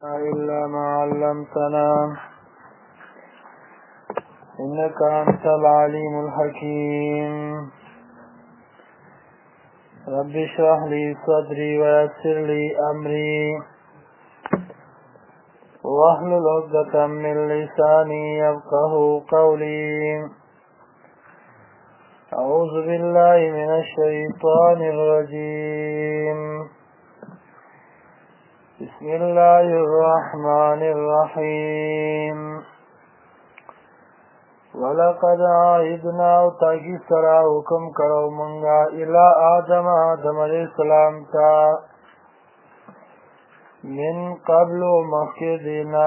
إلا ما علمتنا إنك أنت العليم الحكيم. رب اشرح لي صدري ويسر لي أمري واحلل عقدة من لساني يفقهوا قولي. أعوذ بالله من الشيطان الرجيم. بسم الله الرحمن الرحيم. ولقد عهدنا تاكي سرا حکم کرو منگا الى آدم علیہ السلام تا من قبل مخی دینا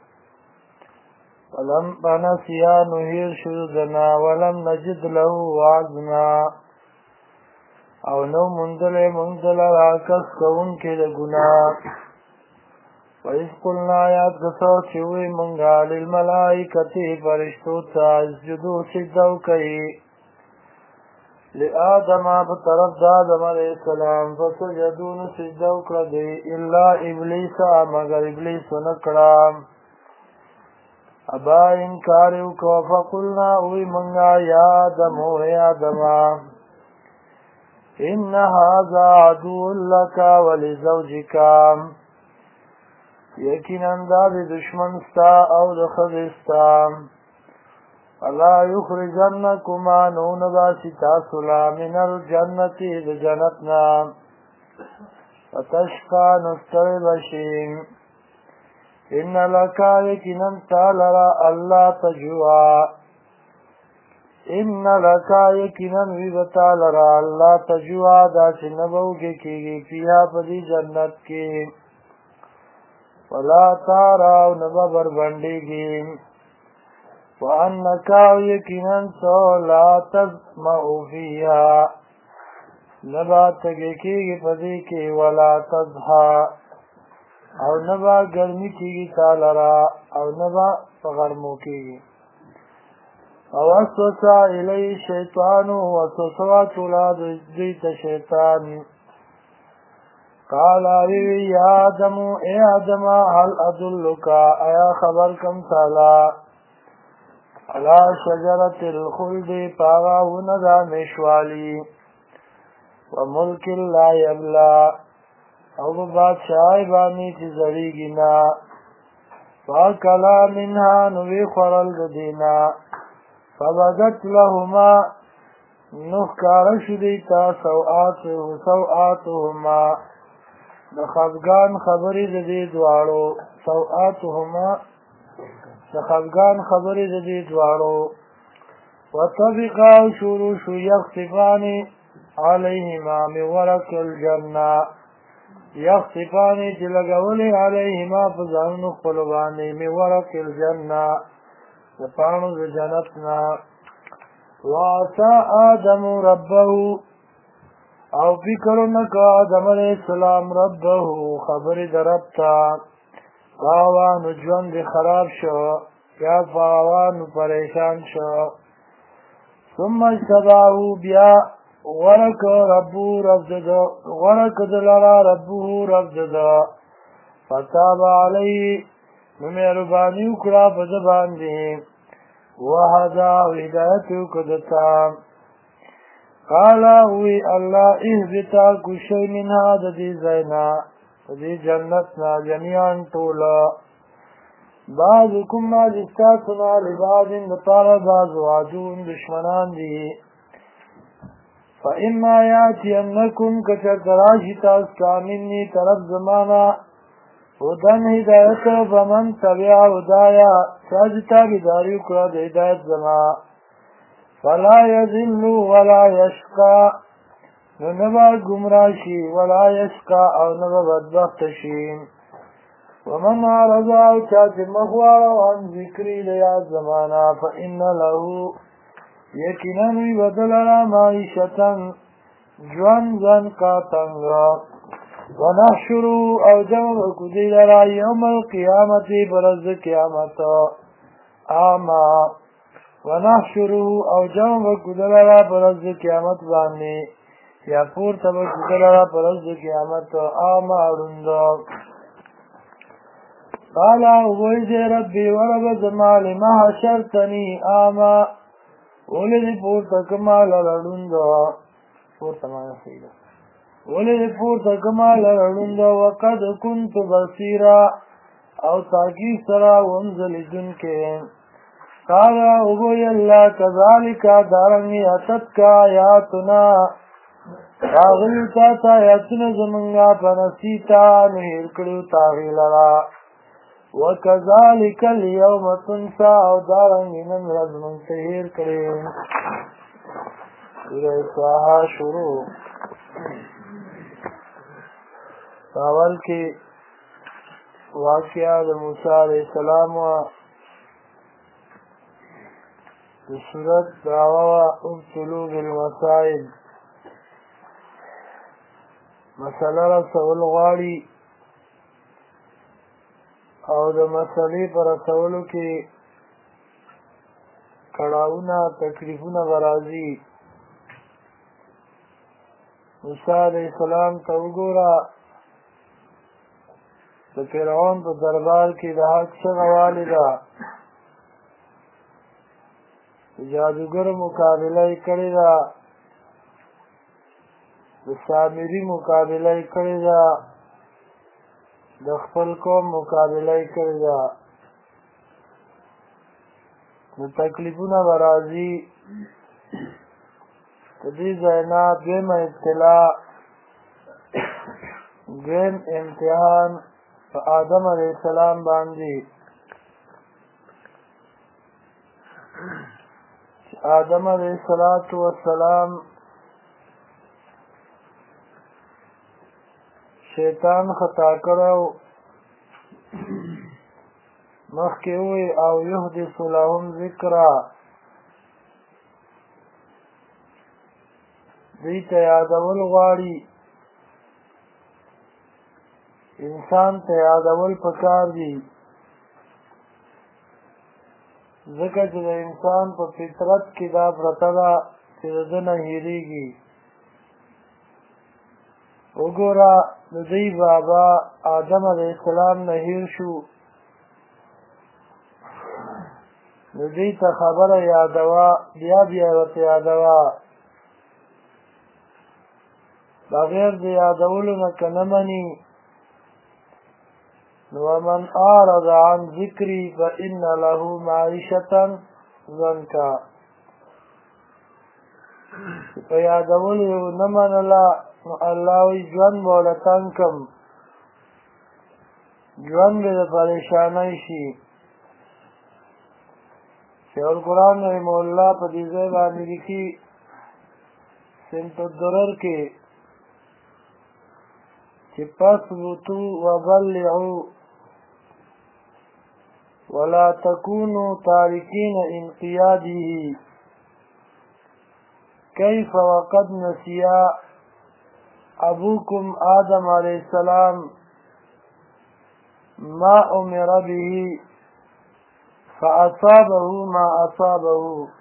ولم نسیا نهیر شدنا ولم نجد له وعدنا او نو مندل راکس کون کے گنا. وَإِذْ قُلْنَا يَا قَصَوْ چِوِي مُنْغَا لِلْمَلَائِكَةِ فَرِشْتُوْتَا اسْجُدُوا سِجْدَوْ كَيِ لِآدَمَ بطرف آدم علیہ السلام فَسَجَدُونَ سِجْدَوْ كَرَدِي إِلَّا إِبْلِيسَ مگر إِبْلِيسُ نَكْرَام ابا انکاریو کو. فَقُلْنَا اوی مُنْغَا يَا آدَمُ اے آدَمَ إِنَّ هَذَا عَدُوٌ لَكَ وَلِزَوْجِكَ یقیناً دا دی دشمن ستا او د ښځې ستا. فلا یخرجنکما نو نباسي تاسو لا من الجنة د جنت نه فتشقا نو ستړی بشي. ان لک یقیناً تا لرا الله تجوع ان لک یقیناً وی بتا لرا الله تجوع دا چې نه به وږې کېږي فیها په دې جنت کې ولا تارا و نبا بربندیگی وانکا یقیناً تو لا تزمعو فیها نبا تگیکی پدی کی ولا تزحا او نبا گرمی کی تالرا او نبا غرمو کی. ووسوسا الی شیطانو وسوسوا تولاد دیت شیطان قال اوی یا آدم اے آدم هل ادلکا ایا خبر کم سالا علی شجرت الخلد پاوا وندا میشوالی وملک لا یبلا او بادشاہ بانی چی زریگی نا فاکلا منها نوی خورل دینا فبدت لهما نخکارش دیتا سوآتهما د خفګان خبرې د دې دواړو سوآتهما د خفګان خبرې د دې دواړو وطفقا شروع شو یخصفان علیهما من ورق الجنه یخصفان چې لګولې علیهما په ځانونو خپلو باندې من ورق الجنه د پاڼو د جنت نه. وعصى آدم ربه او فکر نکا آدم علیہ السلام ربه خبر در ربتا فاوانو جوند خراب شو یا فاوانو پریشان شو. ثم اجتباهو بیا ورک ربو ورک دلرا ربه ربددا فتاب علیه نمهربانی اکرا پدبان دی وحدا و ہدایتو کدتا. قالا ہوئی اللہ احبتا کشی منها دی زینا دی جنتنا جميعاً طولا بعضکم ماجستاتنا لبعض دپارا بعض وعدون دشمنان دی. فإما یاتینکم کچرتراشی تاستا منی طرف زمانا ودن ہدایت فمن تبع ہدایا ساجتا بداریو کرا دی ہدایت زمان فلا یذل ولا یشقا نو نبا گمراشی ولا یشقا او نبا بدبخت شی. ومن عرض او چاچ مخوارا عن ذکری لیاد زمانا فإن له یقیناً وی بدلرا معیشتا جوان زن قاتنگا ونحشرو او جمع کدی لرا یوم القیامت برز قیامت آما ونحشره او جمع کدلرا پرز قیامت بانی یا پور تبا کدلرا پرز قیامت آما رندو. قال وید ربی ورب زما لما حشرتنی آما ولد پورته کما لړوند پورته معنا صحیح ده ولد پورته کما لړوند وقد كنت بصيرا او تاکی سرا ومزلجن کې قال وی الله كذلك دارنګ اتت کا آیاتنا راغلتا تا آیاتنا زمنګا پنسیتا نهر کړو تاغیلرا وكذلك اليوم تنسى او دارنګ نن ورځ مونږ تهیر کړې سورہ طه شروع اول کې واقعہ د موسی علیہ السلام د سورۃ دعوا ابتلوا بالمصائب مسله رسول غواړي او د مسلې پر رسولو کې کړاوونه تکلیفونه راځي موسی علیہ السلام ته وګوره د فرعون په دربار کې د حق څخه والده جادوګر مقابله یې کړې ده د سامري مقابله یې کړې ده د خپل قوم مقابله یې کړې ده نو تکلیفونه به راځي د دې ځای نه دویمه ابتلا دویم امتحان په آدم علیه السلام باندې آدم علیه السلام شیطان خطا کړو مخکې وی او یحدث لهم ذکرا دوی ته یادول غواړي انسان ته یادول پکار دي ځکه چې د انسان په فطرت کې دا پرته ده چې د ده نه هېرېږي وګوره د دوی بابا آدم علیه السلام نه هېر شو نو دوی ته خبره یادوه بیا بیا ورته یادوه بغیر د یادولو نه که نه مني نو ومن اعرض عن ذکري فإن له معیشة ضنکا په یادولو یې نه منله نو الله وی ژوند به ورله تنګ کړم ژوند به د پریشانۍ شي شیخ القرآن رحمه الله په دې ځای باندې لیکي سمت الدرر کې چې فاثبتوا وبلعوا ولا تكونوا تاركين انقياده كيف وقد نسيا أبوكم آدم عليه السلام ما أمر به فأصابه ما أصابه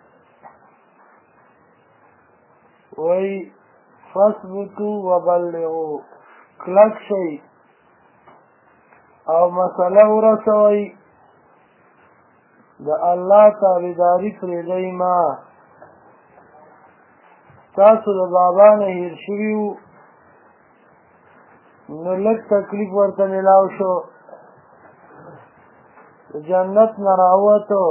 وي فاثبتوا وبلغوا کلک شئ او مسئله ورسوئ د الله تابعداري پرېږدئ ما تاسو د بابا نه هېر شوي وو نو لږ تکلیف ورته میلاو شو د جنت نه راووتو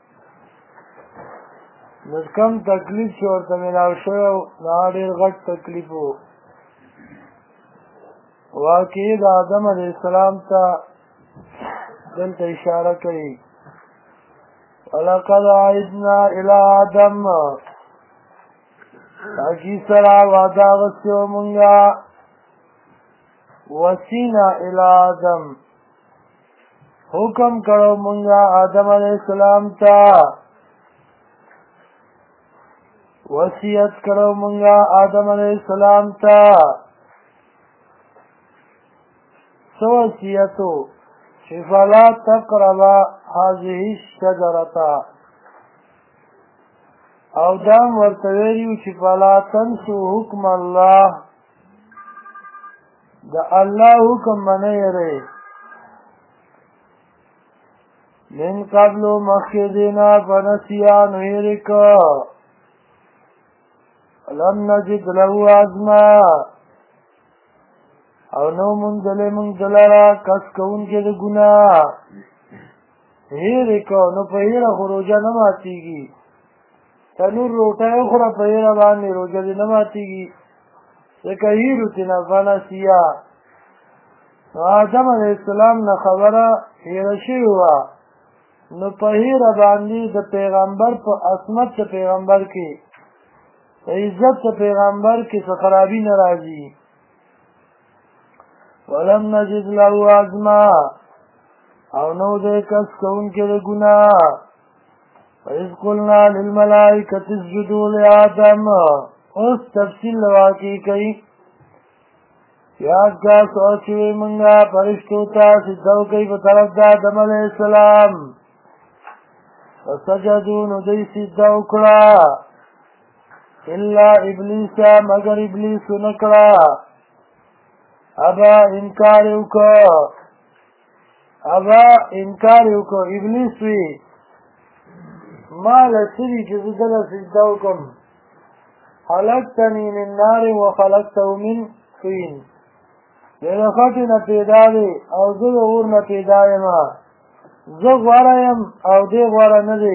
نو کم تکلیف چې ورته میلاو شوی و نو هغه ډېر غټ تکلیف و واقعي د آدم علیه السلام ته دلته اشاره کوي ولقد عهدنا الى آدم تاکي سره وعده اخیستې وه مونږه وصینا الى آدم حکم کړو مونږه آدم علیه السلام ته وصیت کړو مونږه آدم علیه السلام ته څه وصیتو چې فلا تقربا هذه الشجرة او دام ورته ویلي وو چې فلا تنسوا حکم الله د الله حکم به نه هېروئ من قبل مخی دینا فنسیان ویرکا لم نجد له عزما او نو منزل من دلرا کس کون کے دا گناہ ویرکا نو پا هیرا خو روجہ نماتیگی تنور روٹای خورا پا هیرا بانی روجہ دی نماتیگی لکه هیرو تینا فنسیا نو آدم علیہ السلام نه خبره هیره شوې وه نو په هیره باندې د پیغمبر په عصمت د پیغمبر کې په عزت د پیغمبر کې څه خرابي نه راځي ولم نجد له عزما او نو دی کس کوونکی د ګناه وإذ قلنا للملائکة اسجدوا لآدم اوس تفصیل واقع کوي یاد کا سوچوي منگا پرشتو تا سجدو کئی بطرف دا آدم علیہ السلام فسجدون دی سجدو کڑا الا ابلیسا مگر ابلیس نکڑا ابا انکاریو کو ابلیس وی ما لسری جزدل سجدو کم خلقتنی من نار وخلقته من طین دیده خطی نا پیدا دی او زه د اور نه پیدا یما زه غوره یم او دی غوره نه دی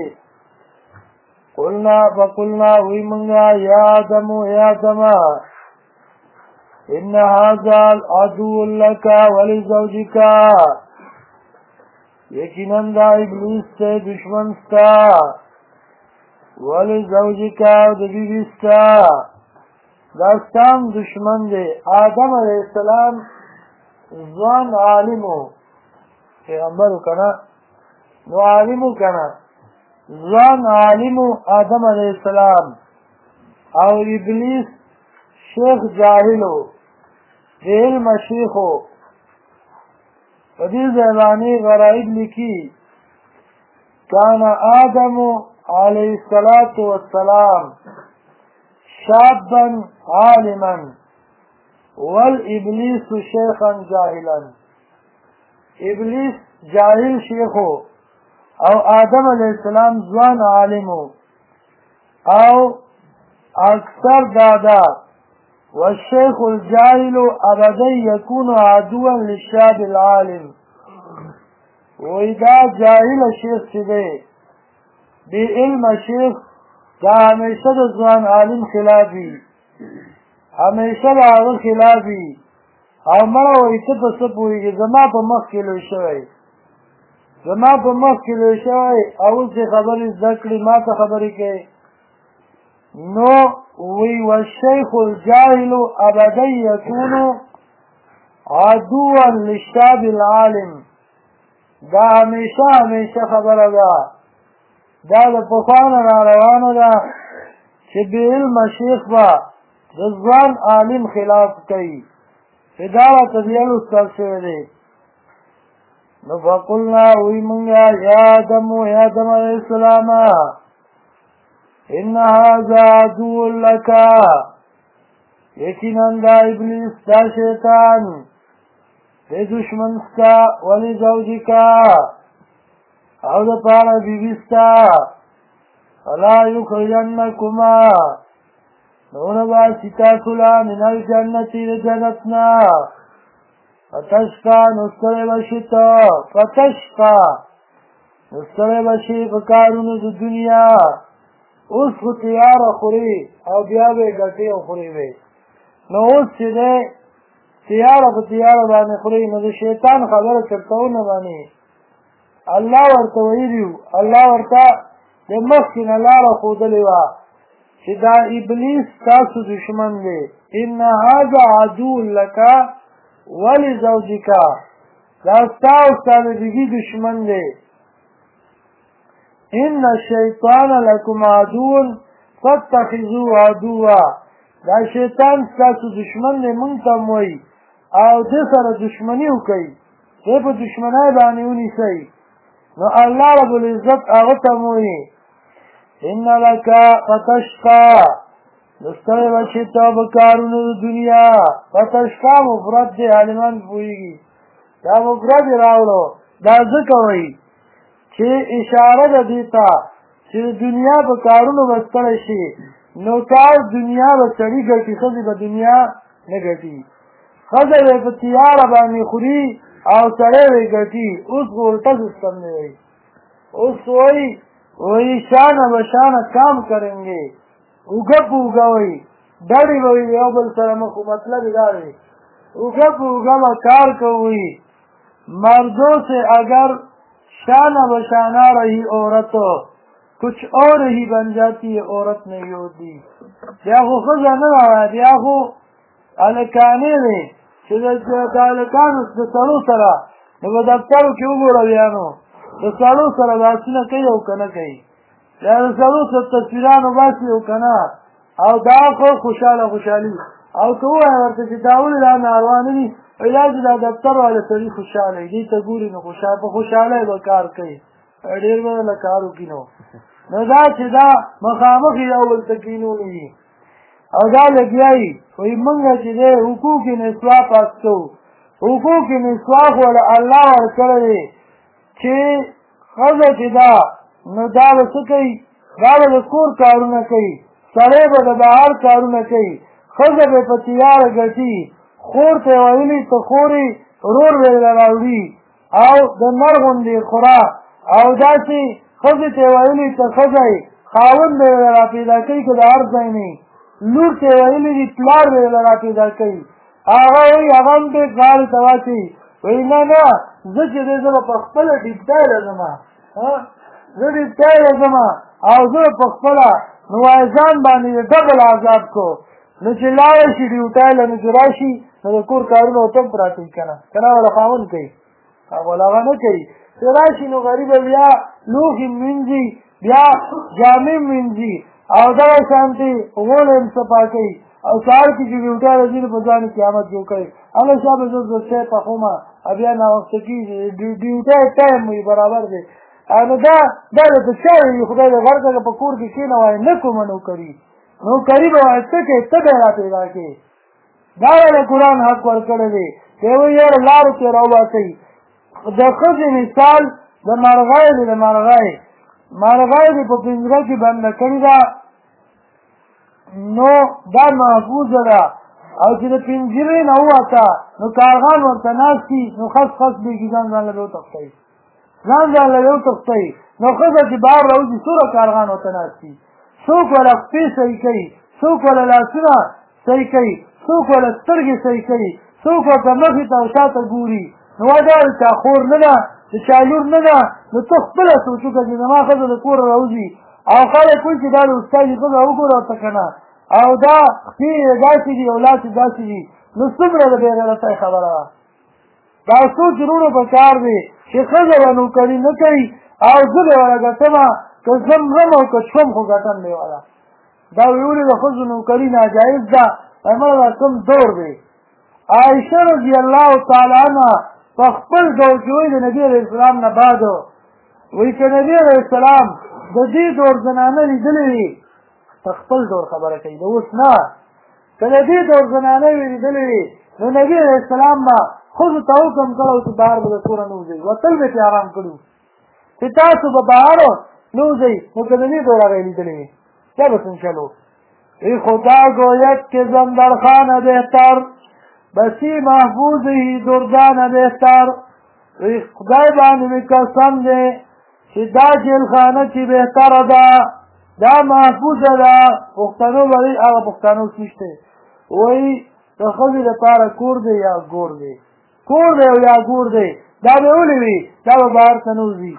فقلنا وی منگا یا آدمو ان هذا عدو لك ولزوجك یقینا دا ابلیس ته دشمن ستا ولزوجك او د بیبی ستا دا ستام دشمن دی آدم علیہ السلام ځوان عالمو پیغمبرو کنا نو عالمو کنا ځوان عالمو آدم علیہ السلام او ابلیس شیخ جاہلو دی علم شیخو فدی زیبانی غرائب لکی کان آدم علیہ السلام شابا عالما والابلیس شیخا جاہلا ابلیس جاہل شیخو او آدم علیہ السلام ځوان عالمو او اکثر دادا والشیخ الجاهل ابدا يكون عدوا للشاب العالم واذا جاهل شیخ چده بی علم شیخ دا ہمیشہ دا ځوان عالم خلافی ہمیشہ دا آغا خلافی او مرا وی تا پا سپوئی زما پا مخ کلو شوئی او سی خبری ذکری ما تا خبری کئی نو وی والشیخ الجاہل ابدا یکون عدوا للشاب العالم دا ہمیشہ خبر دا دا د پخوانه را روانه ده چې بې علمه شیخ به د ځوان عالم خلاف کوي دا راته بیا لوستل شوی دی نو فقلنا وی منگا یا آدم علیہ السلام ان هذا عدو لك یقینا دا ابلیس دا شیطان دی دشمن ستا ولزوجکا او دا پارا بیبستا فلا یخرجنکما نونبا ستاکلا من الجنتی دا جنتنا فتشقا نستر بشی فکارون دا دنیا اس خو تیار خوری او بیا بے گٹی او خوری بے نو اس چی دے تیار بانی خوری نو دا شیطان خبر کرتاو نبانی اللہ ورطا ویدیو اللہ ورطا دے مخین اللہ را خودلیوا چی دا ابلیس تاسو دشمن دے ان هذا عدو لکا ولی زوجکا دا ستاو ستاو دیگی دشمن دے ان الشیطان لکم عدون فتخذو عدوا دا شیطان ستاسو دشمن دے منتم وی او دے سر دشمنیو کئی دے پا دشمنای بانیونی سی نو اللہ رب العزت آغتموی ان لکا فتشقا نستر بچتا بکارون دنیا فتشقا مفرد دے علمان پوئیگی دا مفرد راولو دا ذکر وی چې اشاره ده دې ته چې د دنیا په کارونو به ستړی شي نو کار دنیا به سړي ګټي ښځې به دنیا نه ګټي ښځه به په تیاره باندې خوري او سړی به یې ګټي اوس خو الټه سسٹم دی وایي اوس وایي شانه به شانه کام کریں گے اوږه په اوږه وایي ډډې به وي یو بل سره مخ مطلب یې دا دی اوږه په اوږه به کار کوي مردوں سے اگر شانہ بشانہ رہی عورت کچھ اور ہی بن جاتی ہے عورت نہیں ہوتی بیا خو ښځه نه ده بیا خو هلکانې دی چې د هلکانو د سړو سره نو په دفترو کې وګوره بیا نو د سړو سره بحثونه کوي او که نه کوي بیا د سړو سره تصویران وباسي او که نه او دا خو خوشحالي او که ووایه ورته چې دا ولې دا ناروا نه دي وایي دا چې دا دفتر والا سړي خوشحاله وي دې ته ګوري نو په خوشحالۍ به کار کوي ډېر به له کار وکړي نو دا چې دا مخامخ یو بل ته کینونې دي او دا لګیا وي وایي مونږ چې دی حقوق نسوا پاس کوو حقوق نسوا خو له الله ورکړی دی چې ښځه چې ده نو دا به څه کوي دا به د کور کارونه کوي سړی به د بهر کارونه کوي ښځه به په تیاره ګټي خور ته یې ویلي ته خورې ورور به یې راوړي او د نر غوندې خوره او داسې ښځې ته یې ویلي ته ښځه یې خاوند به یې را پیدا کوي که د هر ځای نه لور ته یې ویلي دي پلار به یې را پیدا کوي هغه وایي هغه هم دې غاړې ته واچوي وایي نه زه چې دی زه به په خپله ډیپټای لګم زه ډیپټای لګم او زه په خپله نو وایي ځان باندې د ډبل عذاب کو نو چې لاړه شي ډیوټای له نو چې راشي نو د کور کارونه ورته هم پراته وي که نه که نه وله خاوند کوي اول هغه نه کوي چې راشي نو غریبه بیا لوښي مینځي بیا جامې مینځي او دغه شانتې غوړه هم صفا کوي او سهار کې چې ډیوټای راځي نو په ځان قیامت جوړ کوي هله شابه زه شی پخومه بیا ناوخته کېږي ډیوټای ټایم وي برابر دی نو دا درته چا وي خدای دې غوړ کړه په کور کې کښېنه وایي نه کومه نوکري به وایي څه کوې ته به یې را پیدا کړې دا ولې قرآن حق ورکړی دی دی وایي یاره لارو کې راوباسئ د ښځې مثال د مرغۍ دی د مرغۍ دې په پنجره کې بنده کړې ده نو دا محفوظه ده او چې د پنجرې نه ووته نو کارغان ورته ناست وي نو خس بېږي ځان له به وتښتوي نو ښځه چې بهر راوځي څومره کارغان ورته ناست وي څوک وله خپې صحیح کوي څوک وله لاسونه صحیح کوي څوک وله سترګې صحیح کوي څوک ورته مخې ته او شاته ګوري نو دا د چا خور نه ده د چا لور نه ده نو ته خپله سوچ وکړه چې زما ښځه د کوره راوځي او خلک وایي چې دا د استاد ښځه وګوره ورته که نه او دا خپې یې داسې دي او لاس یې داسې دي نو څومره د بېغیرتۍ خبره ده دا څوک ورونو په کار دی چې ښځه به نوکري نه کوي او زه به وله ګټمه که زه مرم او که شوم خو ګټم دی وله دا ویولې د ښځو نوکري ناجایز ده مړه دا کوم دور دی عایشه رضی الله تعالی عنها په خپل دور کې وایي د نبي علیه السلام نه بعد وایي که نبي علیه السلام د دې دور زنانه لیدلې وي په خپل دور خبره کوي د اوس نه که د دې دور زنانه وي لیدلې وي نو نبي علیه السلام به ښځو ته حکم کړی چې بهر به د کوره نه وځئ وتل به پرې حرام کړي چې تاسو به بهر نه وځئ نو که د دې دور هغه یې لیدلې وي کیا به څنګه چلو ای خدا گوید که زن در خانه بهتر بسی محفوظ هی دردانه بهتر ای خدای باندې مې قسم دی چې دا جیلخانه چې بهتره ده دا محفوظه ده پښتنو به وایي هغه پښتانه اوس نشته وایي د ښځې لپاره کور دی یا ګور دی کور دی او یا ګور دی دا به ولې وي دا به بهر ته نه وځي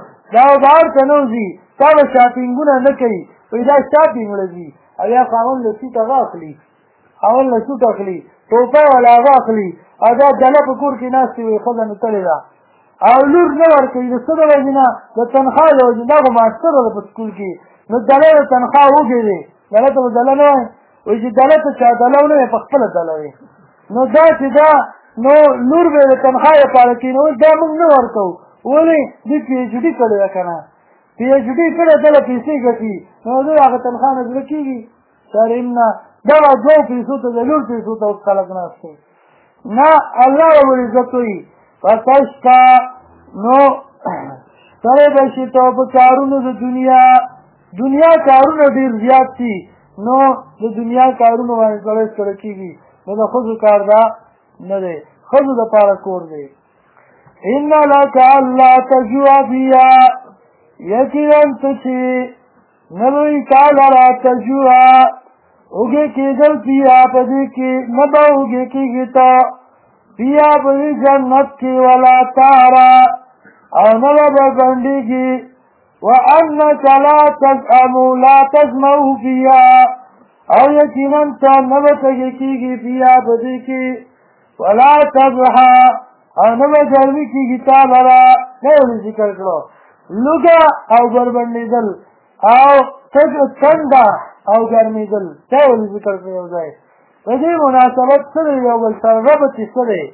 دا به شاپینګونه نه کوي وایي دا شاپینګ لځي او یا خاوند له سوټ هغه اخلي ټوپۍ والا هغه اخلي او دا ډله په کور کې ناستې وي ښځه نو تلې ده او لور نه ورکوي د څه د وجې نه د تنخوا د وجې دا خو ماسټره ده په سکول کې نو ډله د تنخوا وږې دی ډله ته به ډله نه وایي وایي چې ډله ته چا ډله ونه وي په خپله ډله وي نو دا چې دا نو لور به د تنخوا لپاره کېنول دا موږ نه ورکوو ولې دوی پي ایچ ډي کړې ده که نه پي ایچ ډي کړې ډله پیسې ګټي نو دوی هغه تنخوا نه زړه کېږي سریم نه دغه دوو پیسو ته د لور پیسو ته اوس خلک ناست دی نه الله رب العزت وایي فتشقى نو سره به شي ته په کارونو د دنیا کارونه ډېر زیات دي نو د دنیا کارونو باندې سړی ستړی کېږي نو د ښځو کار دا نه دی ښځو دپاره کور دی ان لک الله تجوع فیها یقینا ته چې نه به تا لره تجوع اوږې کېدل فیها په دې کې نه به اوږې کېږي ته فیها په دې جنت کې ولا تاره او نه به بربنډېږي وانک لا تسمع فیها او یقینا ته نه به تږې کېږي فیها په دې کې ولا تضحا او نه به ګرمي کېږي تا لره نه ولې ذکر کړو لوږه او بربنډېدل او څنډه او ګرمېدل دا ولې ذکر کړو یو ځای د دې مناسبت څه دی یو بل سره ربط یې څه دی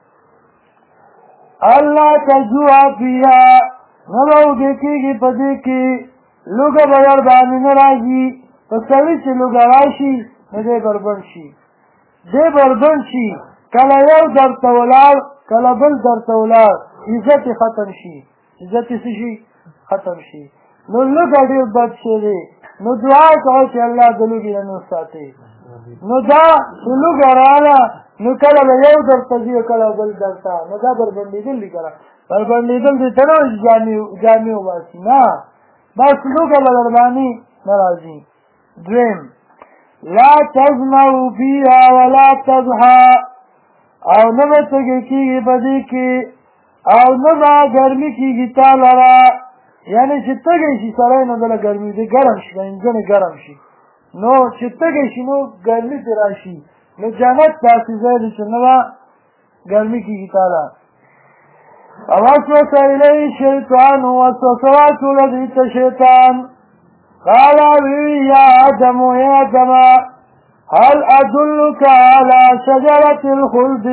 الله تجوع فیها نه به اوږې کېږي په دې کې لوږه به ور باندې نه راځي په سړي چې لوږه راشي نو دی بربنډ شي دی بربنډ شي کله یو درته ولاړ کله بل درته ولاړ عزت یې ختم شي عزت یې څه شي ختم شي نو لوږه ډېر بد شی دی نو دعا کوه چې الله د لوږې نه نو ساتي نو دا چې لوږه راغله نو کله به یو درته ځي کله بل درته نو دا بربنډېدل دي که نه بربنډېدل دې ته نه جامې وباسي نه بس لوږه به در باندې نه راځي دویم لا تزمع فیها ولا تضحا او نه به تږې کېږي په دې کې او نه به ګرمي کېږي تا لره یعنې چې تږی شي سړی نو دله ګرمي دی ګرم شي انجن ګرم شي نو چې تږی شي نو ګرمي پرې راشي نو جنت داسې ځای دی چې نه به ګرمي کېږي تا له ووسوس الیه الشیطان وسوسه واچوله دوی ته شیطان قال یا آدم یا آدم هل ادلک علی شجرة الخلد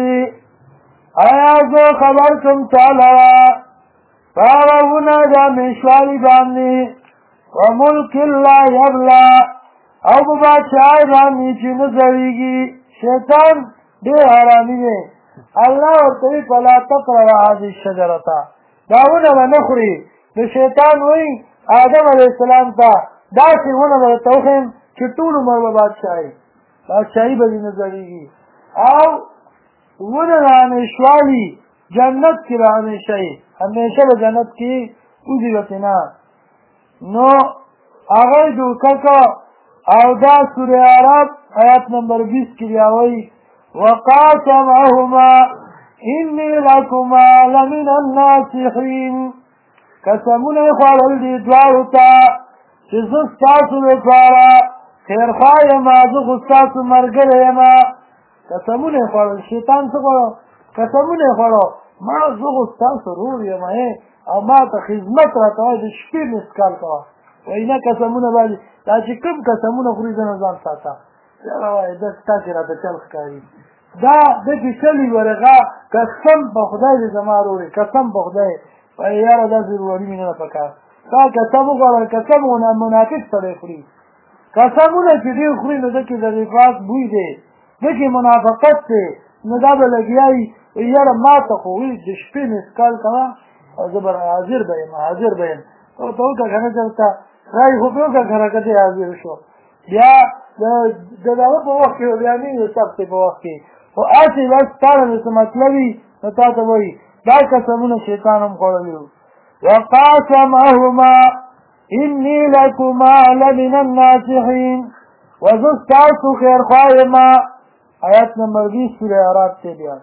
ایا زه خبر کم تا لره فاغونه د میشوالي باندې وملک لا یبلا او په بادشاهۍ باندې چې نه زړېږي شیطان ډېر حرامي دی الله ورته وایي فلا تقربا هذه الشجرة دا ونه به نه خوري نو شیطان وایي آدم علیه السلام ته داسې ونه به درته وښیم چې ټول عمر به بادشاهي به دې نه زړېږي او ونه د همیشوالي جنت کې به همیشه یې همیشه به جنت کې وځي به نه نو هغه یې دوکه کړه او دا سوره عرب آیات نمبر 20 کې بیا وایي وقاسمهما إني لكما لمن الناصحين قسمونه یې خوړل دي دواړو ته چې زه ستاسو لپاره خیرخوا یم زه خو ستاسو ملګری یم قسمونه یې خوړل شیطان څه خوړو قسمونه یې خوړو ما زه خو ستاسو ورور یم او ما ته خدمت راته وایي د شپې مسکال کوه وایي نه قسمونه باندې دا چې کوم قسمونه خوري زه نه ځان ساته یاره وایي دا ستاسې راته چل ښکاري دا دکې چلي ورغه قسم په خدای دې زما ورور قسم په خدای وایي یاره دا ضروري مې نه ده پکار تا قسم وخوړل قسم منافق سړی خوري قسمونه چې ډېر خوري نو دکې د نفاق بوی دی دکې منافقت دی نو دا به لګیا وي یاره ما ته خو وایي د شپې مسکال کوه او زه به حاضر به یم ورته وکړه که نه درته رایې خو پرې وکړه که رکتې حاضر شو بیا د دغه په وخت کې بیا نه وي سختې په وخت کې خو هسې بس تا نه څه مطلب وي نو تا ته وایي دا قسمونه شیطان هم خوړلي وو وقاسمهما إني لكما لمن الناصحين وزه ستاسو خیرخوا یما آیات نمبر 20 سوره اعراف کې بیا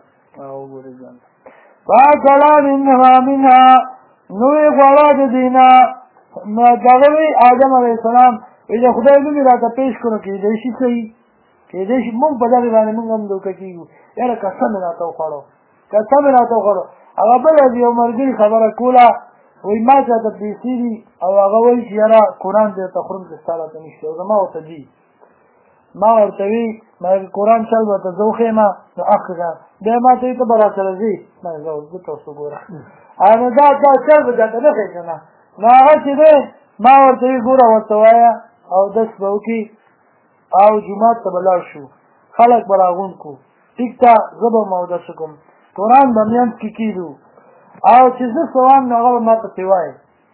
فاکلا منها نوې خوړه د دینه دغه وی آدم علیه السلام وی د خدای نوم یې راته پېښ کړو کېدای شي صحیح کېدای شي مونږ په دغې باندې مونږ هم دوکه کېږو یاره قسم یې راته وخوړو هغه بله د یو ملګري خبره کوله وایي ما چاته پیسې دي او هغه وایي چې یاره قرآن درته خورم چې ستا راته نشته او زما ورته دي ما ورته وي قرآن چل به ته زه وښیم نو اخښه بیا ما ته وي ته به راسره ځې زه تاسو ګوره نو دا چل به درته نه ښایي که نه نو هغه چې دی ما ورته وي ګوره ورته وایه اودس به وکړي او جومات ته به لاړ شو خلک به راغونډ کړو ټیک ته زه به هم اودس وکړم قرآن به منځ کې کېږو او چې زه څه وایم نو هغه به ما ته پرې وایي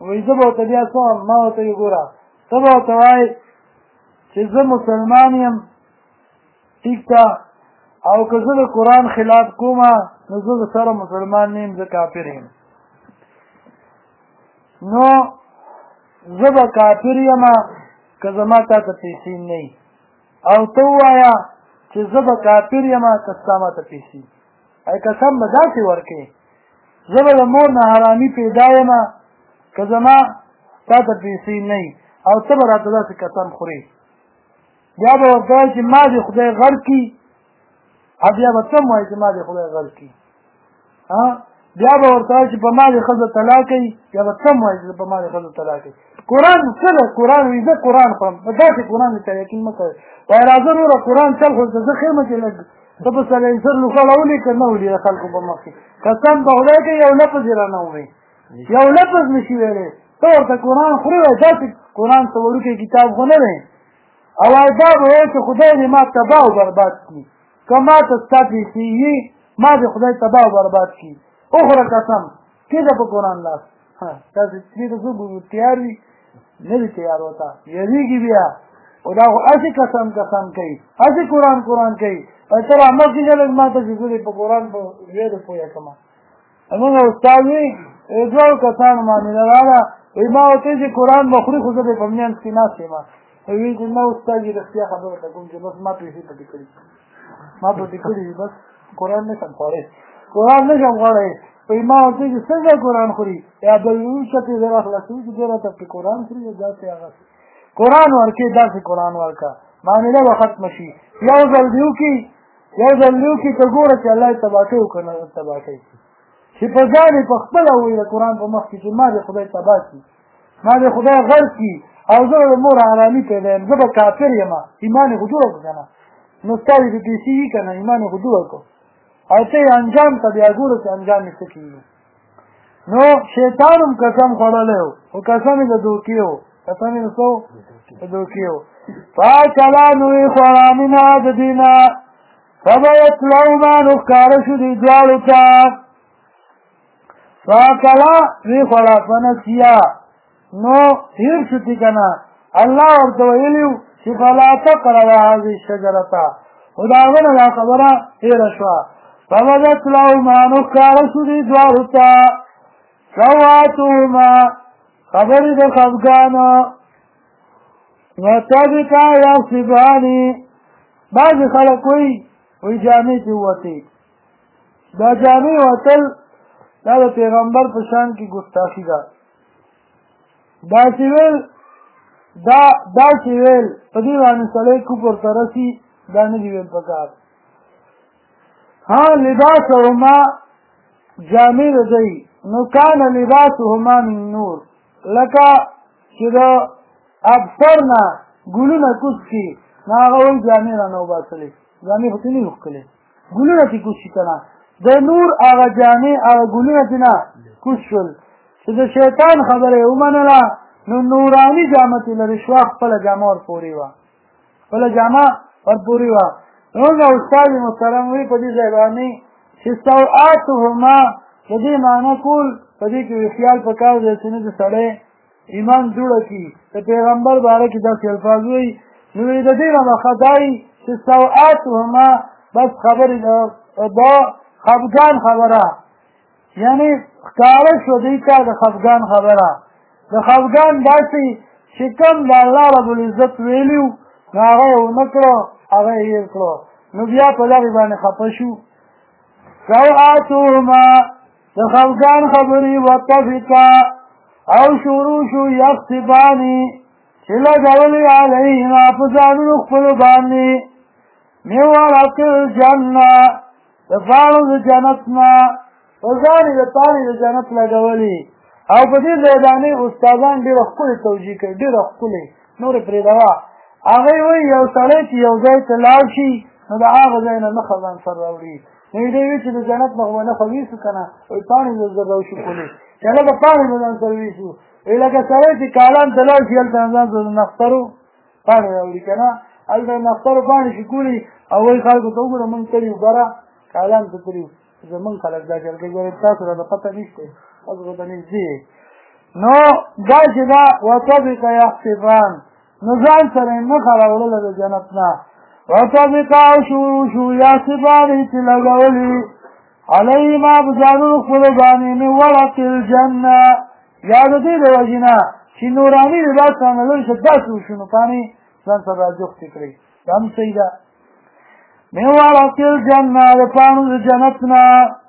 وایي زه به ورته بیا څه وایم ما ورته وایي ګوره ته به ورته وایې چې زه مسلمان یم ټیک ته او که زه د قرآن خلاف کومه نو زه د سره مسلمان نه یم زه کافر یم نو زه به کافر یم که زما تا ته پیسې نه وي او ته ووایه چې زه به کافر یم که ستا ما ته پیسې ای قسم به داسې ورکړې زه به د مور نه حرامي پیدا یم که زما تا ته پیسې نه وي او ته به راته داسې قسم خورې بیا به ورته وایي چې ما دې خدای غر کړي بیا به څه وایي چې ما دې خدای غر کړي بیا به ورته وایي چې په ما دې ښځه طلاق کوي بیا به څه وایي چې په ما دې ښځه طلاق کوي قرآن څه ده قرآن وایي زه قرآن خورم په داسې قرآن دې ته یقین مه کوئ وایي راځه نوره قرآن چل خو زه ښیم چې لږ ته په سلینسر لوښه راولې که نه ولي د خلکو په مخ کې قسم په خدای کې یو لفظ یې رانه ووایي یو لفظ نشي ویلی ته ورته قرآن خورې وایي داسې قرآن څه وړوکی کتاب خو نه دی او وایي دا به وایي چې خدای دې ما تباه او برباد کړي که ما ته ستا پیسې وي ما دې خدای تباه او برباد کړي وخوره قسم کېږه په قرآن لاس داسې دې ته څوک تیار وي نه وي تیار ورته یېرېږي بیا او دا خو هسې قسم کوي هسې قرآن کوي ته را مخکې شه لږ ما ته چې زه دې په قرآن په ویډه پوهه کړم زمونږ استاد وي دوه کسانو معامله راغله وایي ما ورته چې قرآن به خوري خو زه دې په منځ کې ناست یم وایي چې نه استاد یې رښتیا خبره ته کوم چې بس ما پیسې پټې کړي ما پټې کړي دي بس قرآن نه شم خوړی وایي ما ورته چې څنګه قرآن خوري یا بل شکې زه راخلاصوي چې دی راته پرې قرآن خوري یا داسې هغسې قرآن ورکې داسې قرآن ورکه معامله به ختمه شي یو ځل دې وکړي که ګوره چې الله یې تباه کوي او که نه تباه کوي چې په ځان یې په خپله ووایي د قرآن په مخ کې چې ما دې خدای تباه کړي ما دې خدای غر کړي او زه د مور حرامي پیدا یم زه به کافر یم ایمان یې خو جوړه کړو که نه نو ستا دې پیسې وي که نه ایمان یې خو جوړه کړو او ته یې انجام ته بیا ګوره چې انجام یې څه کېږي نو شیطان هم قسم خوړلی و خو قسم یې د دوکې و قسم یې د څه و د دوکې و فاکلا نو یې خوړه منها د دې نه فبیت لهما نو ښکاره شو دې دواړو ته فاکلا وی خوړه فنسیا نو هیر شو تی که نه الله ورته ویلي و چې فلا تقربا هذه الشجرة خو د هغه نه دا خبره هېره شوه فبدت لهما نو ښکاره شو دې دواړو ته سواتهما خبرې د خفګانو وطبقا یخصفاني بعضې خلک وایي جامې چې ووتې دا جامې وتل دا د پیغمبر په شان کې ګستاخي ده داسې ویل په دې باندې سړی کفر ته رسي دا نه دي ویل پکار لباسهما جامې د دوی نو کان لباسهما من نور لکه چې د ابصر نه ګلونه کوز کړي نو هغه وایي جامې رانه وباسلې جامې خو ترې نه ښکلې ګلونه ترې کوز شي که نه د نور هغه جامې هغه ګلونه ترې نه کوز شول چې د شیطان خبره یې ومنله نو نوراني جامه ترې لرې شوه خپله جامه ورپورې وه زموږ استاد محترم وایي په دې ځای باندې چې سوآتهما د دې معنی کول په دې کې خیال پکار دی چې نه د سړی ایمان جوړه کړي د پیغمبر باره کې داسې الفاظ وایي نو د دې نه به خطا وي چې سوآتهما بس خبرې د خفګان خبره یعنې ښکاره شو دې ته د خفګان خبره د خفګان داسې چې کوم د الله رب العزت ویلي وو نو هغه یې ونه کړو هغه یې هېر کړو نو بیا په دغې باندې خفه شو سوآتهما د خفګان خبرې وطفقا او شروع شو یخصفاني چې لګولې علیهما په ځانونو خپلو باندې من ورق الجنه د پاڼو د جنت نه په ځان یې د پاڼې د جنت لګولې او په دې ځای باندې استادان ډېره ښکلې توجیه کوي ډېره ښکلې نورې پرېږدوه هغوی وایي یو سړی چې یو ځای ته لاړ شي نو د هغه ځای نه نښه ځان سره راوړي نو یې دی وي چې د جنت نه خو به نښه ویسو که نه وایي پاڼې به زر راوشي ښکلې چې هلته پاڼې به ځان سره ویسو وایي لکه سړی چې کالام ته لاړ شي هلته ځان سره د نښترو پاڼې راوړي که نه هلته د نښترو پاڼې ښکلي او وایي خلکو ته وګوره مونږ تلي وو بره کالام ته تلي وو زمونږ خلک دا چل کوي ګورې تاسو راته پته نشته تاسو راته نږدې نو دا چې دا وطبق یخصفان نو ځان سره یې مخه راوړله د جنت نه وطبق او شو یخصفان یې چې لګولي علیهما په ځانونو خپلو باندې من ورق الجنه یا د دې د وجې نه چې نوراني لباس باندې لري چې داسې وشو نو پانې ځان سره راجوختې کړئ دا هم صحیح ده من ورق الجنه د پاڼو د جنت نه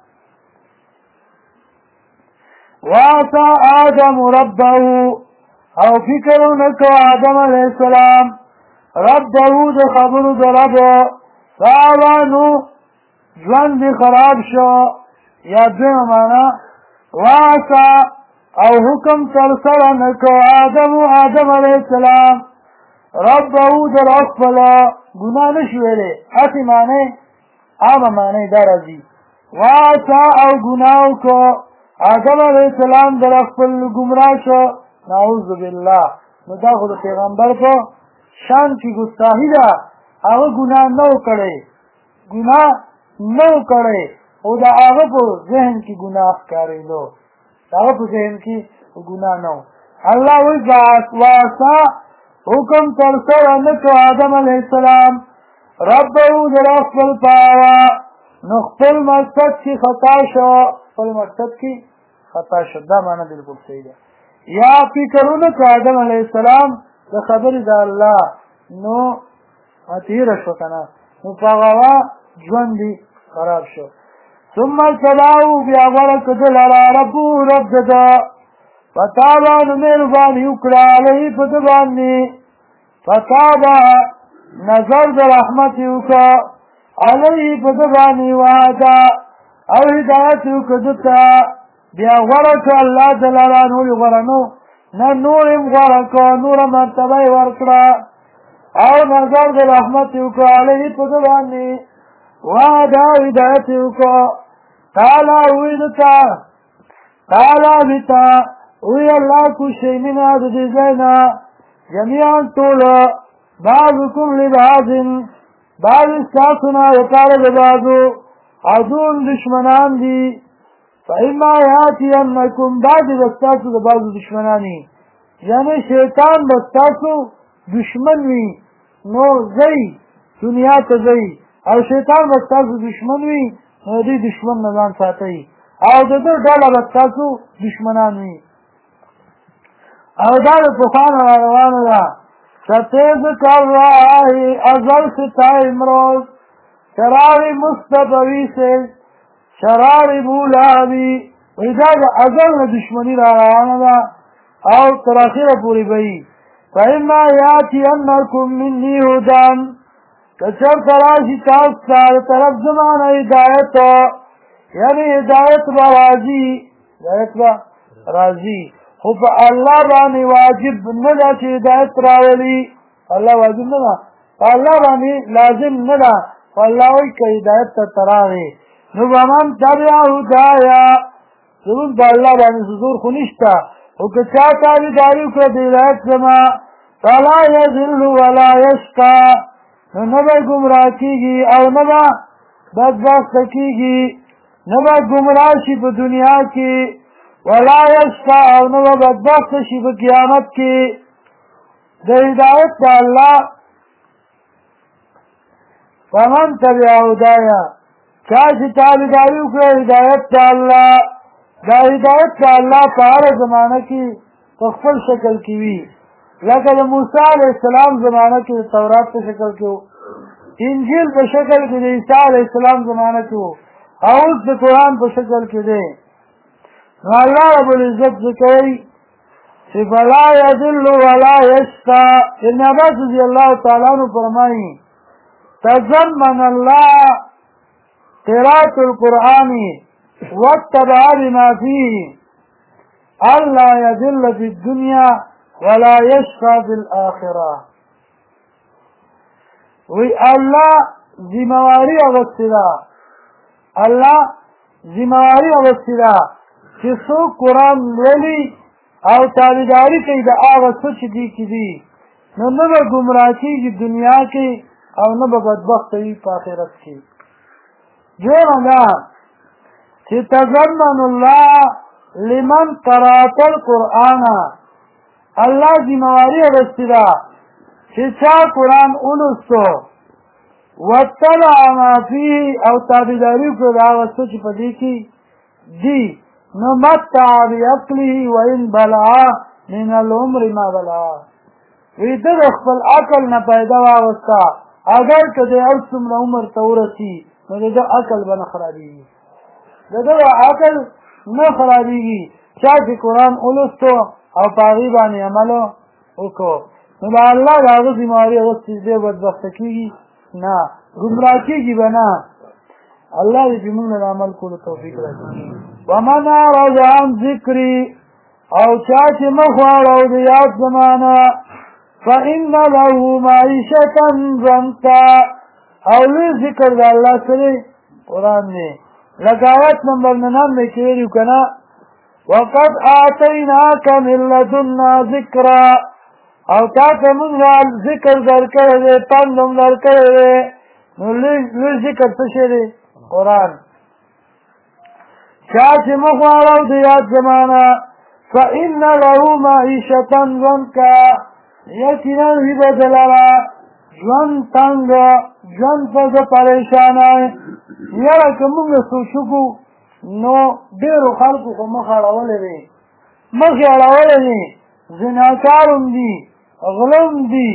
وعصى آدم ربه او فکر نکو آدم علیہ السلام ربه د خبرو د رب فاوانو ژوند دی خراب شو یا دویمه معنا وعصى او حکم ترسره نکو آدم علیہ السلام ربه د رب خپله ګناه نشي ویلی هسې معنی عامه معنی دا راځي وعصى او ګناه وکړو آدم علیہ السلام در خپل گمراه شو نعوذ بالله نو دا خو د پیغمبر په شان کې ګستاهي ده هغه ګناه نه و کړی او د هغه په ذهن کې ګناه ښکارېدو د هغه په ذهن کې ګناه نه و الله وایي وعصى حکم ترسره نه کړو آدم علیہ السلام ربه در خپل پاوه نو خپل مقصد کې خطا شو خپل مقصد کې خطا شو دا معنی بالکل صحیح ده یا فکرونه که آدم علیہ السلام د خبرې د الله نو تېره شو که نه نو په هغه ژوند یې خراب شو ثم اجتباه بیا غوره کړه لره ربه رب د ده فتابه نو مهرباني وکړه علیه په ده باندې فتابه نظر د رحمت یې وکړه علیه په ده باندې وهده او هدایت یې وکړه ده ته بیا غوره کړه الله دلاره نور یې غوره نو نه نور یې غوره کړه نوره مرتبه یې ورکړه او نظر د رحمت یې وکړه علیه په ده باندې وهده او هدایت یې وکړه تعالی وی ده ته تعالی بتا وی الله کوشئ منه د دې ځای نه جمیعا ټوله بعضکم لبعض بعض ستاسو نه دپاره د بعضو عدون دشمنان دي فإما یاتینکم بعضې به ستاسو د بعضو دشمنانې یعنې شیطان به ستاسو دشمن وي نو ځئ دنیا ته ځئ او شیطان به ستاسو دشمن وي نو دې دشمن نه ځان ساتئ او د ده ډله به ستاسو دشمنان وي او دا د پخوانه راروانه ده ستیز کرای ازل ستا امروز شراری مصطفوی سے شراری مولاوی وی دا د ازل نه دشمني راروانه ده او تر اخره پورې به وي فإما یاتینکم مني هدی که چېرته راشي تاسو ته د طرف زما نه هدایت یعنې هدایت به راځي خو په الله باندې واجب نه ده چې هدایت راولي الله واجب نه ده په الله باندې لازم نه ده خو الله وایي که هدایت ته راغې نو ومن تبع هدایا زمونږ په الله باندې زور خو نشته خو که چا تابعداري وکړه د هدایت زما فلا یضل ولا یشقی نو نه به ګمراه کېږي او نه به بدبخته کېږي نه به ګمراه شي په دنیا کې ولا یشقی او نه به بدبخته شي په قیامت کې د هدایت د الله فمن تبع هدایا چا چې تابعداري وکړه هدایت د الله دا هدایت د الله په هره زمانه کې په خپل شکل کې وي لکه د موسی علیه السلام زمانه کې د تورات په شکل کې و انجیل په شکل کې د عیسی علیه السلام زمانه کې و او اوس د قرآن په شکل کې دی نو الله رب العزت ذکروي چې فلا یضل ولا یشقی ابن عباس رضی الله تعالی عنہ فرمایي تضمن الله قراءة القرآن واتبع بما فيه الا يضل في الدنيا ولا يشقى في الآخرة وی الله ذمواری اغسطی الله ذمواری اغسطی چې څوک قرآن لولي او تابعداري کوي د هغه څه چې دي کې دي نو نه به ګمراه کېږي دنیا کې او نه به بدبخته وي په آخرت کې دویمه دا چې تضمن الله لمن قرأت القرآن الله ذمواری اغسطی دا چې چا قرآن اولستو واتبع ما فيه او تابعداري کړو د هغه څه چې په دې کې دي نو متع بعقله وان بلع من العمر ما بلع وی د خپل عقل نه پیدا واغستا اگر که د هر څومره عمر ته ورسي نو د عقل به نه خرابېږي د عقل نه خرابېږي چا چې قرآن اولستو او په هغې باندې عمل وکړو نو د الله د هغه ذمواري اغوستې دی بدبخته کېږي نه ګمراه کېږي به نه الله دې زموږ نه د عمل کولو توفیق راکړي ومن اعرض عن ذکري او چا چې مخ واړو د یاد زمانه فإن له معیشة ضنکا او لوی ذکر د الله سره قرآن دی لکه آیت نمبر 99 کې ویلي که نه وقد آتیناک من لدنا ذکرا او تا ته مونږ ذکر درکړی دی پند هم درکړی دی نو لوی ذکر څه شی دی قرآن چا چې مخ واړو د یاد زمانه فإن له معیشة ضنکا یقینا وي به د لره ژوند تنګ ژوند په زه پریشانه یاره که مونږ سوچ وکړو نو ډېرو خلکو خو مخ اړولی دی مخ یې اړولی دی زناکار هم دي غله هم دي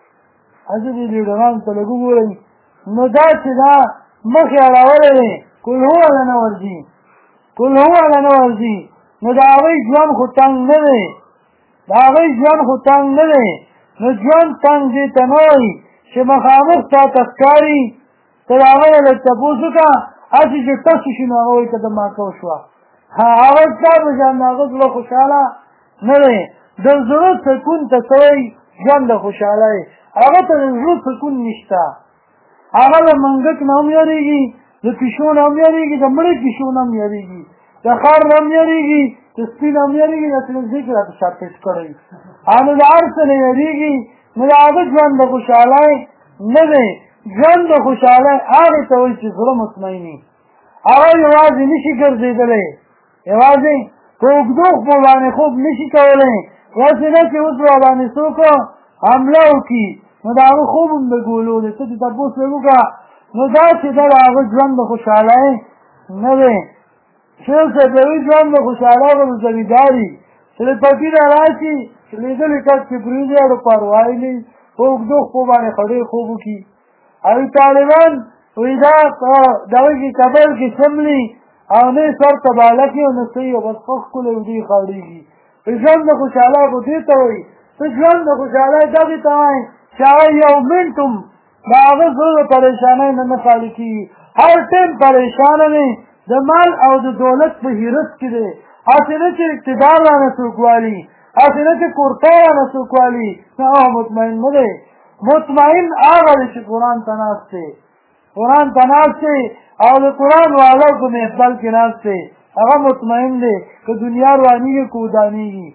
هسې دې لیډرانو ته لږ وګورئ نو داسې دا مخ یې اړولی دی کل هو له نه ورځي کل هو له نه ورځي نو د هغوی ژوند خو تنګ نه دی د هغوی ژوند خو تنګ نه دی نو ژوند تنګ دې ته نه وایي چې مخامخ تا ته ښکاري ته د هغه نه لږ تپوس وکړه هسې چې ټسو شي نو هغه وایي که د ماکو شوه هغه ستا په شان د هغه زړه خوشحاله نه دی د زړه سکون ته څه وایي ژوند د خوشحالۍ هغه ته د زړه سکون نشته هغه د منګک نه هم یارېږي د پیشو نه هم یارېږي د مړې پیشو نه هم یارېږي د خر نه هم یارېږي د سپي نه هم یارېږي داسې ذکر راته شاپېټ کړی نو د هر څه نه یارېږي نو د هغه ژوند د خوشحالۍ نه دی ژوند د خوشحالۍ هغې ته وایي چې زړه مطمئني هغه یوازې نه شي ګرځېدلی یوازې په اوږدو خپو باندې خوب نه شي کولی داسې نه چې اوس راباندې څوک حمله وکړي نو د هغه خوب هم د ګولو دی ته چې تپوس یې وکړه نو داسې ده د هغه ژوند د خوشحالۍ نه دی شیخ صاحب یوي ژوند د خوشحالۍ به زمینداري چې د پټي نه راشي چې لیدلي کس چې پرېږدي اړو پروايي نه په اوږدو خپو باندې خړې خوب وکړي او طالبان وایي دا په دغه کې کبل کې څملي او نه سر ته باله کړي او نه څه یو بس خوښ کړي او دوی خاورېږي ژوند د خوشحالۍ خو دې ته وایي ته ژوند د خوشحالۍ دغې ته وایي چې هغه یو منټ هم د هغه زړه د پریشانۍ نه خالي کېږي هر ټایم پریشانه دی د مال او د دولت په حیرت کې دی هسې نه چې اقتدار رانه څوک والي هسې نه چې کورتا رانه څوک والي نه هغه مطمئن نه دی مطمئن هغه دی چې قرآن ته ناست دی قرآن ته ناست دی او د قرآن والا په محفل کې ناست دی هغه مطمئن دی که دنیا روانېږي که ودانېږي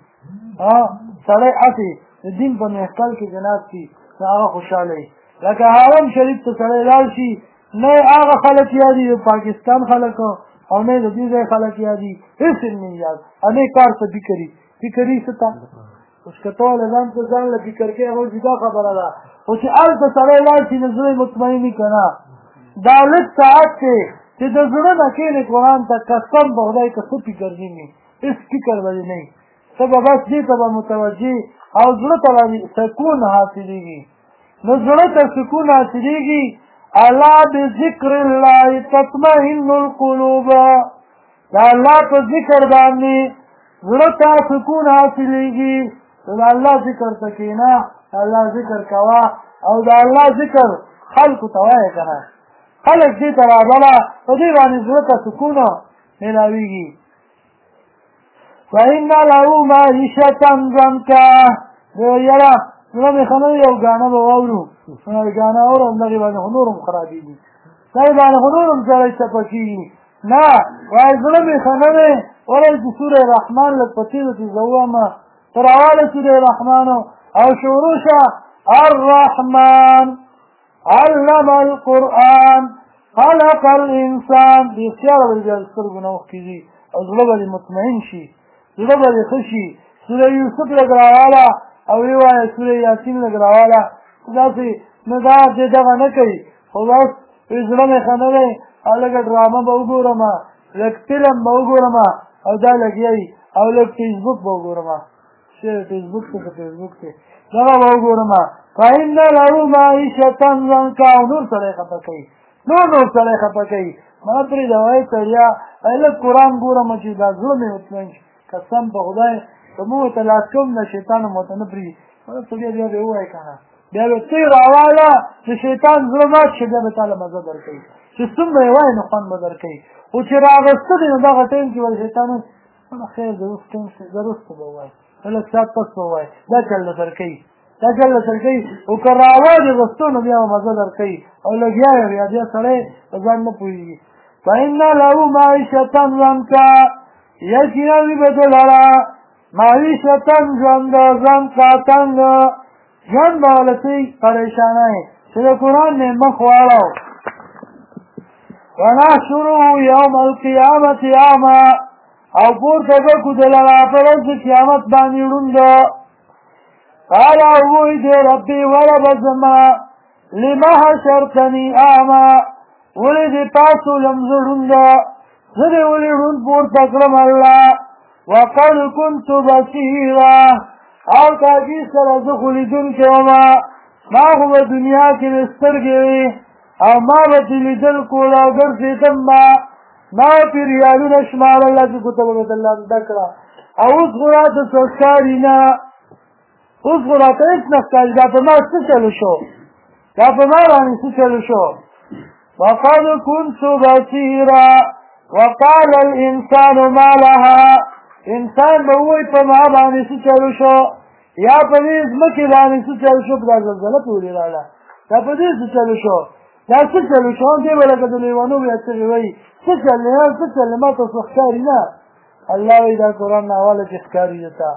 سړی هسې د دین په محفل کې چې ناست وي نو هغه خوشحاله وي لکه حرم شریف ته سړی لاړ شي نه هغه خلک یادي د پاکستان خلک او نه د دې ځای خلک یادي هېڅ نه یاد نه کار ته فکري فکري څه ته اوس که ته له ځان ته ځان له فکر کې هغه جدا خبره ده خو چې هلته سړی لاړ شي نو زړه مطمئن وي که نه دا لږ ساعت دی چې د زړه نه کښېنې قرآن ته قسم په خدای که څه فکر نه وي هېڅ فکر به دې نه وي ته به بس دې ته به متوجه او زړه ته به سکون حاصلېږي نو زړه ته سکون حاصلېږي الا بذکر الله تطمئن القلوب دا الله په ذکر باندې زړه ته سکون حاصلېږي د الله ذکر ته کښېنه الله ذکر کوه او د الله ذکر خلکو ته وایه که نه خلک دې ته رابله په دې باندې زړه ته سکون میلاوېږي فإن له معیشة ضنکا یاره زړه مې ښه نه دی یو ګاڼه به واورو ګاڼه اورم دغې باندې خو نور هم خرابېږي دغې باندې خو نور هم سړی چپه کېږي نه وایي زړه مې ښه نه دی ولې چې سوره رحمان لږ په تېزو کې زه ووامه ته راواله سوره رحمانو او شروع شه الرحمن علم القرآن خلق الانسان بې اختیاره به دې سترګو نه اوښکې ځي او زړه به دې مطمئن شي زړه به دې ښه شي سوره یوسف لږ راواله او ویې وایه سوره یاسین لږ راواله داسې نه دا دې دغه نه کوي خو بس زړه مې ښه نه دی او لږه ډرامه به وګورم لږ فلم به وګورم او دا لګیا وي او لږ فیسبوک به وګورم فیسبوک ته که فیسبوک ته دغه به وګورم فإن له معیشة ضنکا او نور سړی خفه کوي نور سړی خفه کوي ما پرېږده سړیا لږ قرآن ګورم چې دا زړه مې مطمئن شي قسم په خدای که مو ورته لاس کوم نه شیطان هم ورته نه پرېږدي سړیا بیا به ووایي که نه بیا به ته یې راواله د شیطان زړه مات شي بیا به تا له مزه درکوي چې څومره یې وایي نو خوند به درکوي خو چې راغسته دی نو دغه ټایم کې به شیطان خیر د اوس ټایم زه وروسته به ووایي لږ ساعت پس به ووایي دا چل نه درکوي او که راواز یې غوښتو نو بیا به مزه درکوي او لګیا یې بیا سړی په ځان نه پوهېږي فإن له معیشة ضنکا یقینا وي به ده لره معیشة ژوند ضنکا تنګ ژوند به له څه پریشانه چې د قرآن نه مخ واړو ونحشره یوم القیامة اعما او پورته به کړو د لره په ورځ د قیامت باندې ړوند قال اوی دی ربی ورب زما لما حشرتنی اعما ولی دی تاسو لمزه ړوند زه دی ولې ړوند پورته کړم الله وقد كنت بصیرا او تاکي سره زه خو لیدونکی ومه ما خو به دنیا کې مې سترګې وې او ما به چې لیدل کول او ګرځېدم ما پیریالونه شمارل چې ګوته به مې الله زده کړه او اوس خو راته څه ښکاري نه اوس خو راته هېڅ نه ښکاري دا په ما څه چلو شو دا په ما باندې څه چلو شو وقد كنت بصیرا وقال الانسان ما لها انسان به ووایي په ما باندې څه چلو شو یا په دې ځمکې باندې څه چلو شو دا زلزله پې ولې راغله دا په دې څه چلو شو دا څه چلو شو دې به لکه د لیوانو بیا څه وایي څه چل دی څه چل ما ته څه ښکاري نه الله وایي دا قرآن ناوله چې ښکاري درته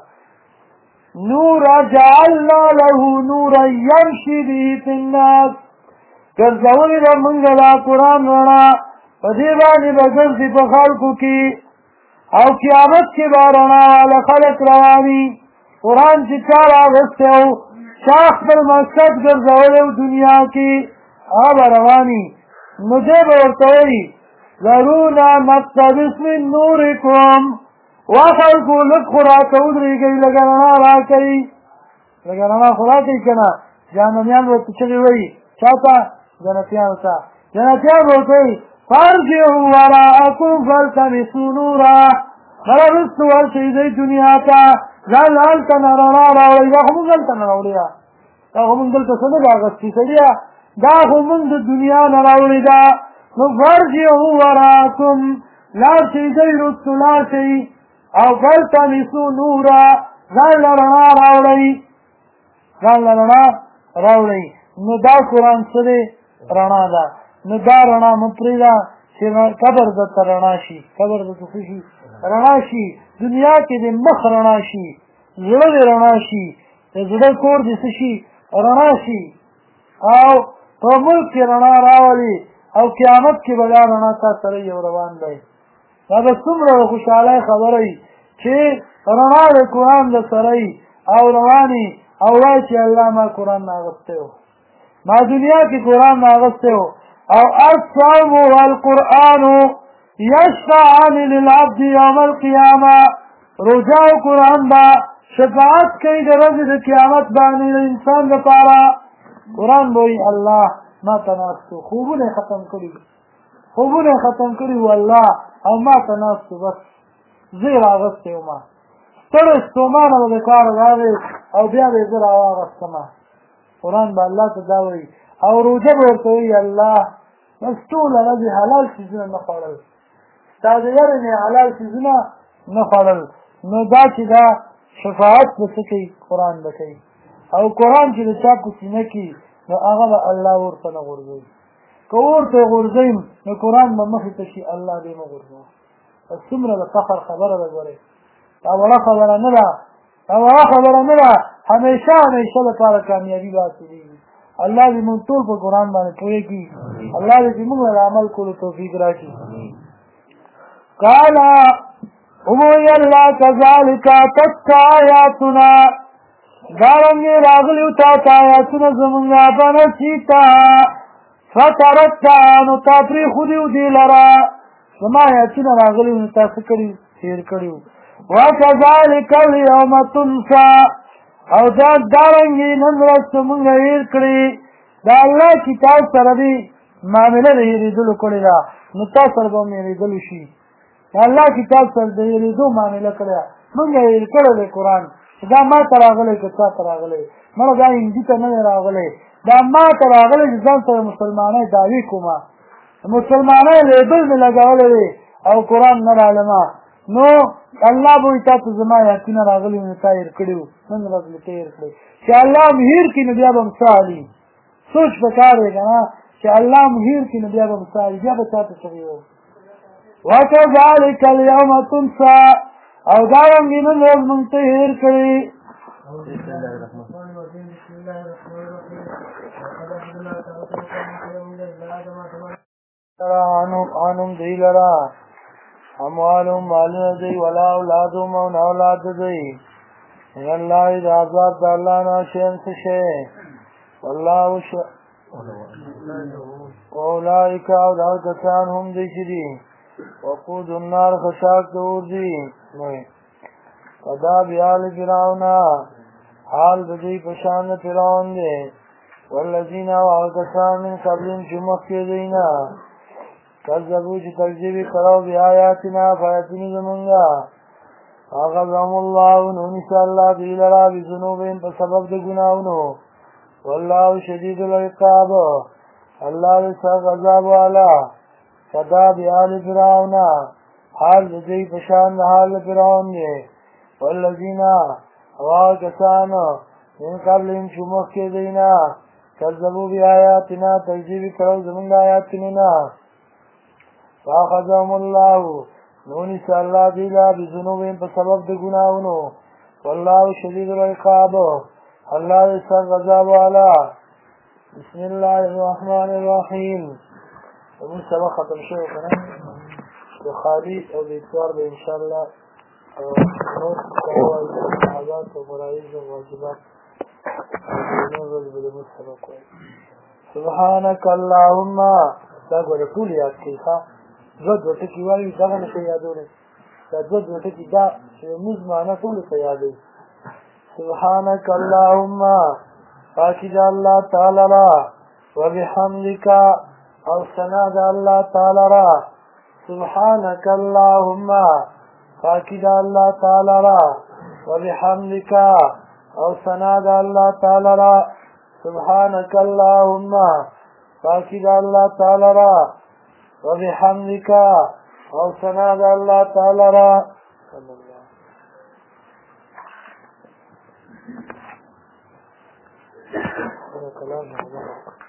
نورا جعلنا له نورا یمشي به فی الناس ګرځولې ده موږ دا قرآن رڼا په دې باندې به ګرځي په خلکو کې او قیامت کې به رڼا واله خلک رواني قرآن چې چا راغستی او چا خپل مقصد ګرځولی و دنیا کې هغه به رواني نو دی به ورته وایي ذرونا نقتبس من نورکم وخلکو لږ خو راته ودرېږئ لږه رڼا راکوي لږه رڼا خو راکوي که نه جهنمیان به ورته چغې وایي چا ته جنتیانو ته جنتیان به ورته وایي فارجعوا وراءکم فالتمسوا نورا بله رستو ورشئ دی دنیا ته ځان هلته نه رڼا راوړئ دا خو مونږ هلته نه راوړې ده دا خو مونږ دلته څه نه ده اخېستې سړیه دا خو مونږ د دنیا نه راوړې ده نو فارجعوا وراءکم لاړ شئ دی رستو لاړ شئ او فالتمسوا نورا ځان له رڼا راوړئ ځان له رڼا راوړئ نو دا قرآن څه دی رڼا ده نو دا رڼا مه پرېږده چې قبر درته رڼا شي قبر درته څه شي رڼا شي دنیا کې د مخ رڼا شي زړه دې رڼا شي د زړه کور دې څه شي رڼا شي او په ملک کې رڼا راولي او قیامت کې به دا رڼا تا سره یو روان دی دا به څومره د خوشحالۍ خبره وي چې رڼا د قرآن د سره او رواني او وایي چې الله ما قرآن ناغستی و ما دنیا کې قرآن ناغستی و او الصوم والقرآن یشفعان للعبد یوم القیامه روژه او قرآن به شفاعت کوي د ورځې د قیامت باندې د انسان دپاره قرآن به وایي الله ما ته ناست و خوبونه یې ختم کړي وو الله او ما ته ناست و بس زه یې راغستی وم ستړی ستومانه به د کار راغی او بیا به یې زه راواغستمه قرآن به الله ته دا وایي او روژه به ورته وایي الله بس ټوله ورځې حلال څیزونه نه خوړل ستا د یارې نه حلال څیزونه نه خوړل نو دا چې دا شفاعت به څه کوي قرآن به کوي او قرآن چې د چا په سینه کې نو هغه به الله ورته نه غورځوي که ورته یې غورځوي نو قرآن به مخې ته شي الله دې مه غورځوه څومره د فخر خبره ده ګورئ دا وړه خبره نه ده همیشه لپاره کامیابي به حاصلېږي الله دې موږ ټول په قرآن باندې پوه کړي الله دې موږ له عمل کولو توفیق راکړي قال وی اللہ کذالک تتک آیاتنا دارنگی راغلیو تا آیاتنا زمونگا بنسیتا فترکتا نو تا پری خودیو دی لرا زما آیاتنا راغلیو نتا سکریو تیر کریو وکذالک اليوم تنسا او دا دارنگی ننرست منگا ایر کری دا اللہ کتاب سر دی معاملہ دا ایریدلو کری دا نتا سر با میریدلو شی دا اللہ کتاب سر دا ایریدو معاملہ کری دا منگا ایر کری دا قرآن دا ما تراغلے کتا تراغلے مرا دا ہندی تا نمی راغلے دا ما تراغلے جزان سر مسلمانای داوی کما مسلمانای لیبل میں لگاولے دے او قرآن نرالما نو اللہ بوئی تا تو زما یاکینا راغلی نتا ایر کریو من رضی تیر کری کہ اللہ مہیر کی نبیا بمسالی سوچ بکارے گا نا کہ اللہ مہیر کی نبیا بمسالی بیا بچاتے چلیو وَكَذَلِكَ الْيَوْمَ تُنْسَى او دارنگی من روز منتحیر کری بسم اللہ الرحمن الرحیم عنم دی لرا اموالهم مالنا دی ولا اولادهم او اولاد دی ان اللہ اذا عذاب دا اللہ ناشین سشے واللہ اولائک او دار کسان هم دی شدی وقود النار خشاک دور دی قدا بیال فراؤنا حال بدی پشان فراؤن دے والذین وعلقسان من قبلن شمخ کے دینا کذبو چی تکذیبی کرو بی آیاتنا فایتنی زمنگا آغذهم اللہ نونیسا اللہ دیلرا بی ذنوبین پر سبب دے گناونو واللہ شدید العقاب اللہ رسا غذاب والا قدا بیال فراؤنا حال بدی پشان حال فراؤن دے والذین وعلقسان من قبلن شمخ کے دینا کذبو بی آیاتنا تکذیبی کرو زمنگا آیاتنا فاخذهم اللہ نونیسا اللہ دیلا بذنوبین پر سبب دے گناونو واللہ شدید العقاب اللہ رسا غذاب والا بسم اللہ الرحمن الرحیم ابن سبق ختم شو کنا خالی او بیتوار بے انشاءاللہ نوت قواعد عادات و مرائز و واجبات سبحانک اللہم دا گوڑا طول یاد کی خواه زود وٹکی والی داغا نشو یادونے دا زود وٹکی دا موز مانا طول سیادی سبحانک اللہم پاکی دا اللہ تعالی را و بحمدکا او سنا دا اللہ تعالی را سبحانک اللہم پاکی دا اللہ تعالی را و بحمدکا او سنا دا اللہ تعالی را سبحانک اللہم پاکی دا اللہ تعالی را وبحمدك او ثنا الله تعالى را كلام